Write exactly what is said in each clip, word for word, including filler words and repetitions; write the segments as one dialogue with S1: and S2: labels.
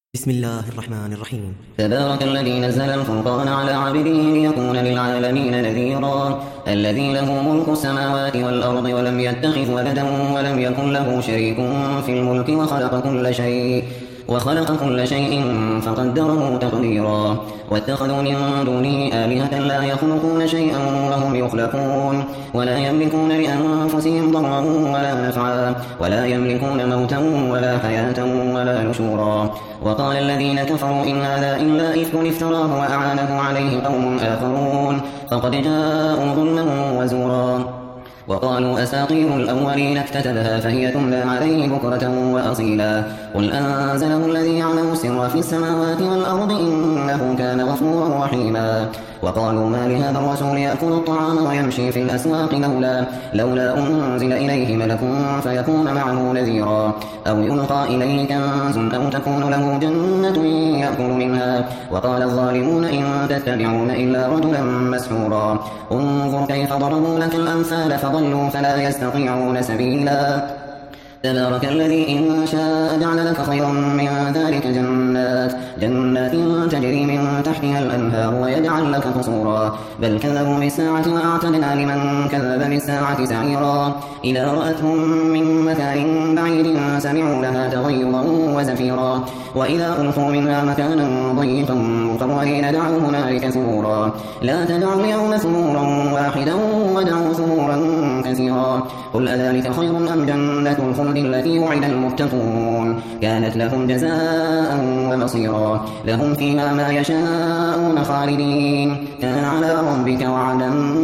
S1: بسم الله الرحمن الرحيم.
S2: تبارك الذي نزل الفرقان على عبده ليكون للعالمين نذيرا الذي له ملك السماوات والأرض ولم يتخذ ولدا ولم يكن له شريك في الملك وخلق كل شيء وخلق كل شيء فقدره تقديرا واتخذوا من دونه آلهة لا يخلقون شيئا وهم يخلقون ولا يملكون لأنفسهم ضرا ولا نفعا ولا يملكون موتا ولا حياة ولا نشورا. وقال الذين كفروا إن هذا إلا إفك افتراه وأعانه عليه قوم آخرون فقد جاءوا ظلما وزورا. وقالوا أساطير الأولين اكتتبها فهي تملى عليه بكرة وأصيلا قل أنزله الذي يعلم السر في السماوات والأرض إنه كان غفورا رحيما. وقالوا ما لهذا الرسول يأكل الطعام ويمشي في الأسواق لولا, لولا أنزل إليه ملك فيكون معه نذيرا أو يلقى إليه كنز أو تكون له جنة يأكل منها. وقال الظالمون إن تتبعون إلا رجلا مسحورا انظر كيف ضربوا لك الأمثال فضلوا فلا يستطيعون سبيلا. تبارك الذي إن شاء جعل لك خيرا من ذلك جنات جنات تجري من تحتها الأنهار ويجعل لك قصورا بل كذبوا بالساعة وأعتدنا لمن كذب بالساعة سعيرا. إذا رأتهم من مكان بعيد سمعوا لها تغيظا وزفيرا وإذا ألقوا منها مكانا ضيقا مقرنين دعوا هنالك ثبورا لا تدعوا اليوم ثبورا واحدا ودعوا ثبورا كثيرا. قل أذلك خير أم جنة الخلد التي وعد المتقون كانت لهم جزاء ومصيرا لهم فيها ما يشاءون خالدين كان على ربك وعدا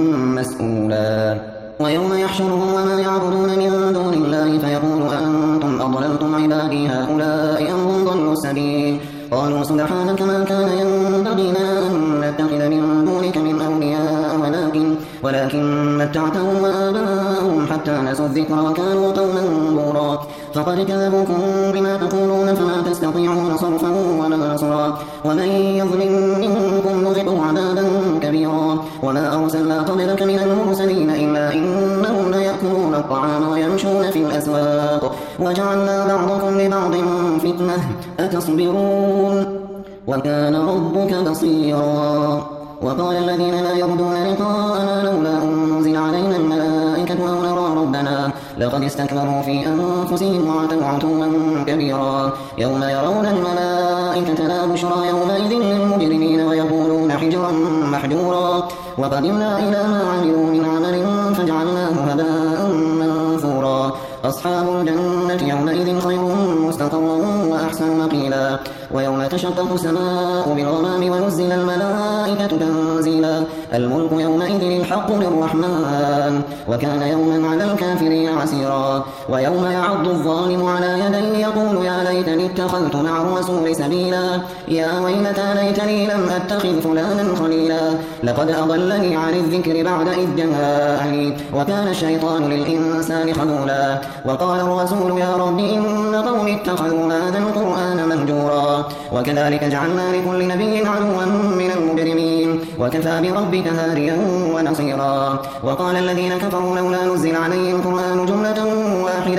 S2: مسئولا. ويوم يحشرهم وما يعبدون من دون الله فيقول أأنتم أضللتم عبادي هؤلاء أم هم ضلوا السبيل قالوا سبحانك ما كان ينبغي لنا أن نتخذ من دونك من أولياء ولكن ولكن متعتهم وآباءهم حتى نسوا الذكر وكانوا قوما بورا فقد كذبوكم بما تقولون فما تستطيعون صرفا ولا نصرا ومن يظلم منكم نذقه عذابا كبيرا. وما أرسلنا قبلك من المرسلين إلا إنهم ليأكلون الطعام ويمشون في الأسواق وجعلنا بعضكم لبعض فتنة أتصبرون وكان ربك بصيرا. وقال الذين لا يرجون لقاءنا لولا أنزل علينا الملائكة أو نرى ربنا لقد استكبروا في أنفسهم وعتوا عتوا كبيرا. يوم يرون الملائكة لا بشرى يومئذ للمجرمين ويقولون حجرا محجورا وقدمنا إلى ما عملوا من عمل فجعلناه هباء منثورا. أصحاب الجنة يومئذ خير مستقرا وأحسن مقيلا. ويوم تشقق السماء بالغمام ونزل الملائكة تنزيلا الملك يومئذ الحق للرحمن وكان يوما على الكافرين عسيرا. ويوم يعض الظالم على يديه يقول يا ليتني اتخذت مع الرسول سبيلا يا ويلتى ليتني لم أتخذ فلانا خليلا لقد أضلني عن الذكر بعد إذ جاءني وكان الشيطان للإنسان خذولا. وقال الرسول يا رب إن قومي اتخذوا هذا القرآن مهجورا وكذلك جعلنا لكل نبي عدوا من المجرمين وكفى بربك هاديا ونصيرا. وقال الذين كفروا لولا نزل عليه القرآن جملة واحدة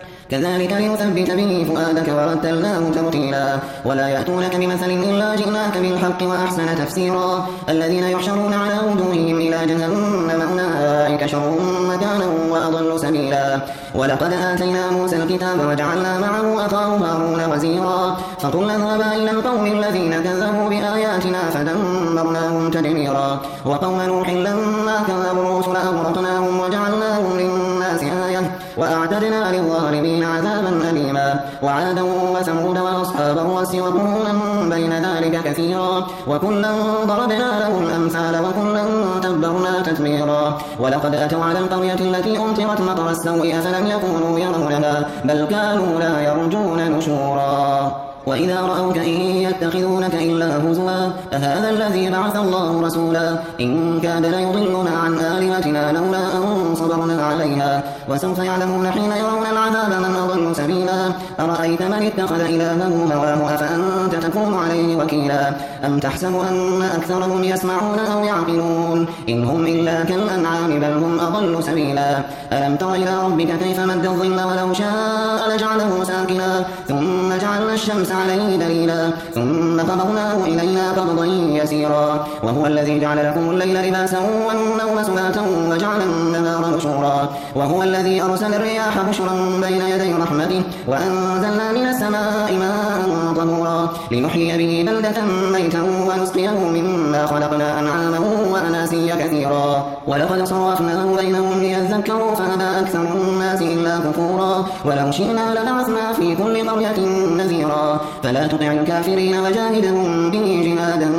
S2: كذلك لنثبت به فؤادك ورتلناه ترتيلا ولا يأتونك بمثل إلا جئناك بالحق وأحسن تفسيرا. الذين يحشرون على وجوههم إلى جهنم أولئك شر مكانا وأضل سبيلا. ولقد آتينا موسى الكتاب وجعلنا معه أخاه هارون وزيرا فقلنا اذهبا إلى القوم الذين كذبوا بآياتنا فدمرناهم تدميرا. وقوم نوح لما كذبوا الرسل أغرقناهم وجعلناهم للناس آية وأعتدنا للظالمين عذابا أليما. وعادا وثمود وأصحاب الرس وقرونا بين ذلك كثيرا وكلا ضربنا له الأمثال وكلا تبرنا تتبيرا. ولقد أتوا على القرية التي أمطرت مطر السوء أفلم يكونوا يرونها بل كانوا لا يرجون نشورا. وإذا رأوك إن يتخذونك إلا هزوا أهذا الذي بعث الله رسولا إن كاد ليضلنا عن آلهتنا لولا أن صبرنا عليها وسوف يعلمون حين يرون العذاب من أضل سبيلا. أرأيت من اتخذ إلهه هواه أفأنت تكون عليه وكيلا أم تحسب أن أكثرهم يسمعون أو يعقلون إن هم إلا كالأنعام بل هم أضل سبيلا ألم تر إلى ربك كيف مد الظل ولو شاء لجعله ساكنا ثم جعلنا الشمس عليه دليلا ثم قبضناه إلينا قبضا يسيرا وهو الذي جعل لكم الليل لباسا والنوم سباتا وجعل النهار نشورا وهو الذي أرسل الرياح بشرا بين يدي رحمته وأنزلنا من السماء ماء طهورا لنحيي به بلدة ميتا ونسقيه مما خلقنا أنعاما وأناسيا كثيرا ولقد صرفناه بينهم ليذكروا فأبى أكثر الناس إلا كفورا ولو شئنا لبعثنا في كل قرية نذيرا فلا تطع الكافرين وجاهدهم به جهادا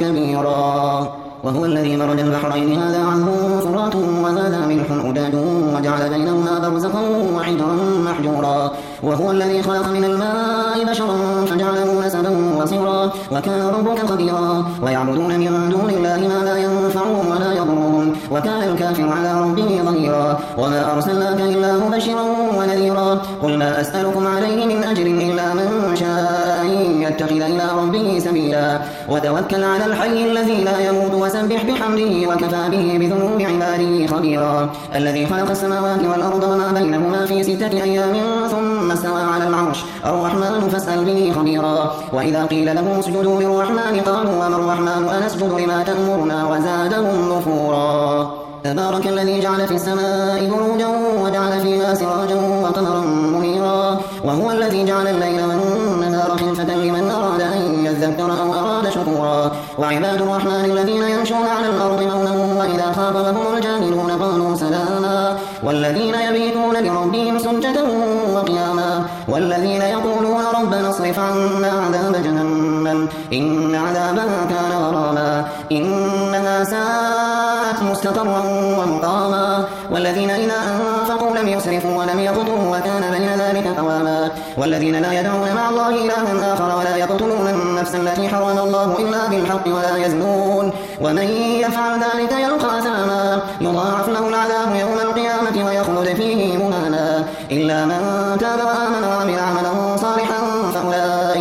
S2: كبيرا وهو الذي مرج البحرين هذا عذب فرات وهذا ملح أجاج وجعل بينهما برزخا وحجرا محجورا وهو الذي خلق من الماء بشرا فجعله نسبا وصهرا وكان ربك قديرا ويعبدون من دون الله ما لا ينفعهم ولا يضرهم وكان الكافر على ربه ظهيرا وما أرسلناك إلا مبشرا ونذيرا قل ما أسألكم عليه من أجر إلا من شاء أن يتخذ إلى ربه سبيلا وتوكل على الحي الذي لا يموت وسبح بحمده وكفى به بذنوب عباده خبيرا الذي خلق السماوات والأرض وما بينهما في ستة أيام ثم استوى على العرش الرحمن فاسأل به خبيرا وإذا قيل لهم اسجدوا للرحمن قالوا وما الرحمن أنسجد لما تأمرنا وزادهم نفورا تبارك الذي جعل في السماء بروجا وجعل فيها سراجا وقمرا منيرا وهو الذي جعل الليل والنهار خلفة لمن أراد أن يذكر أو أراد شكورا وعباد الرحمن الذين يمشون على الأرض مونا وإذا خاطبهم الجاهلون قالوا سلاما والذين يبيتون لربهم سجدا وقياما والذين يقولون ربنا اصرف عنا عذاب جهنم إن عذابها كان غراما إنها ساءت مستقرا ومقاما والذين إذا أنفقوا لم يسرفوا ولم يقتروا وكان بين ذلك قواما والذين لا يدعون مع الله إلها آخر ولا يقتلون النفس التي حرم الله إلا بالحق ولا يزنون ومن يفعل ذلك يلقى أثاما يضاعف له العذاب يوم القيامة ويخلد فيه مهانا إلا من تاب وآمن وعمل عملا صالحا فأولئك,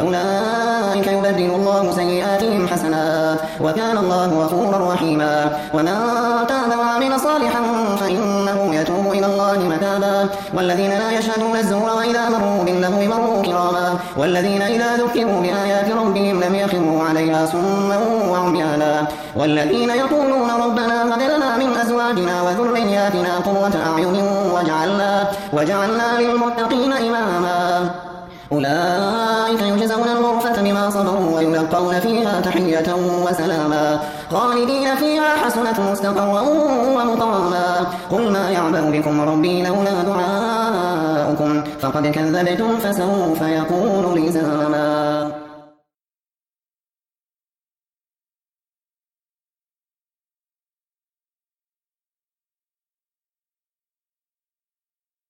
S2: فأولئك يبدل الله سيئاتهم حسنات وكان الله غفورا رحيما ومن تاب وعمل صالحا فإنه يتوب إلى الله متابا والذين لا يشهدون الزور وإذا مروا باللغو مروا كراما والذين إذا ذكروا بآيات ربهم لم يخروا عليها صما وعميانا والذين يقولون ربنا هب لنا من أزواجنا وذرياتنا قرة أعين وجعلنا, وجعلنا للمتقين إماما أولئك يجزون الغرفة بما صبروا ويلقون فيها تحية وسلاما خالدين فيها حسنت مستقرا ومقاما قل ما يعبأ بكم ربي لولا دعاؤكم فقد كذبتم فسوف يكون لزاما.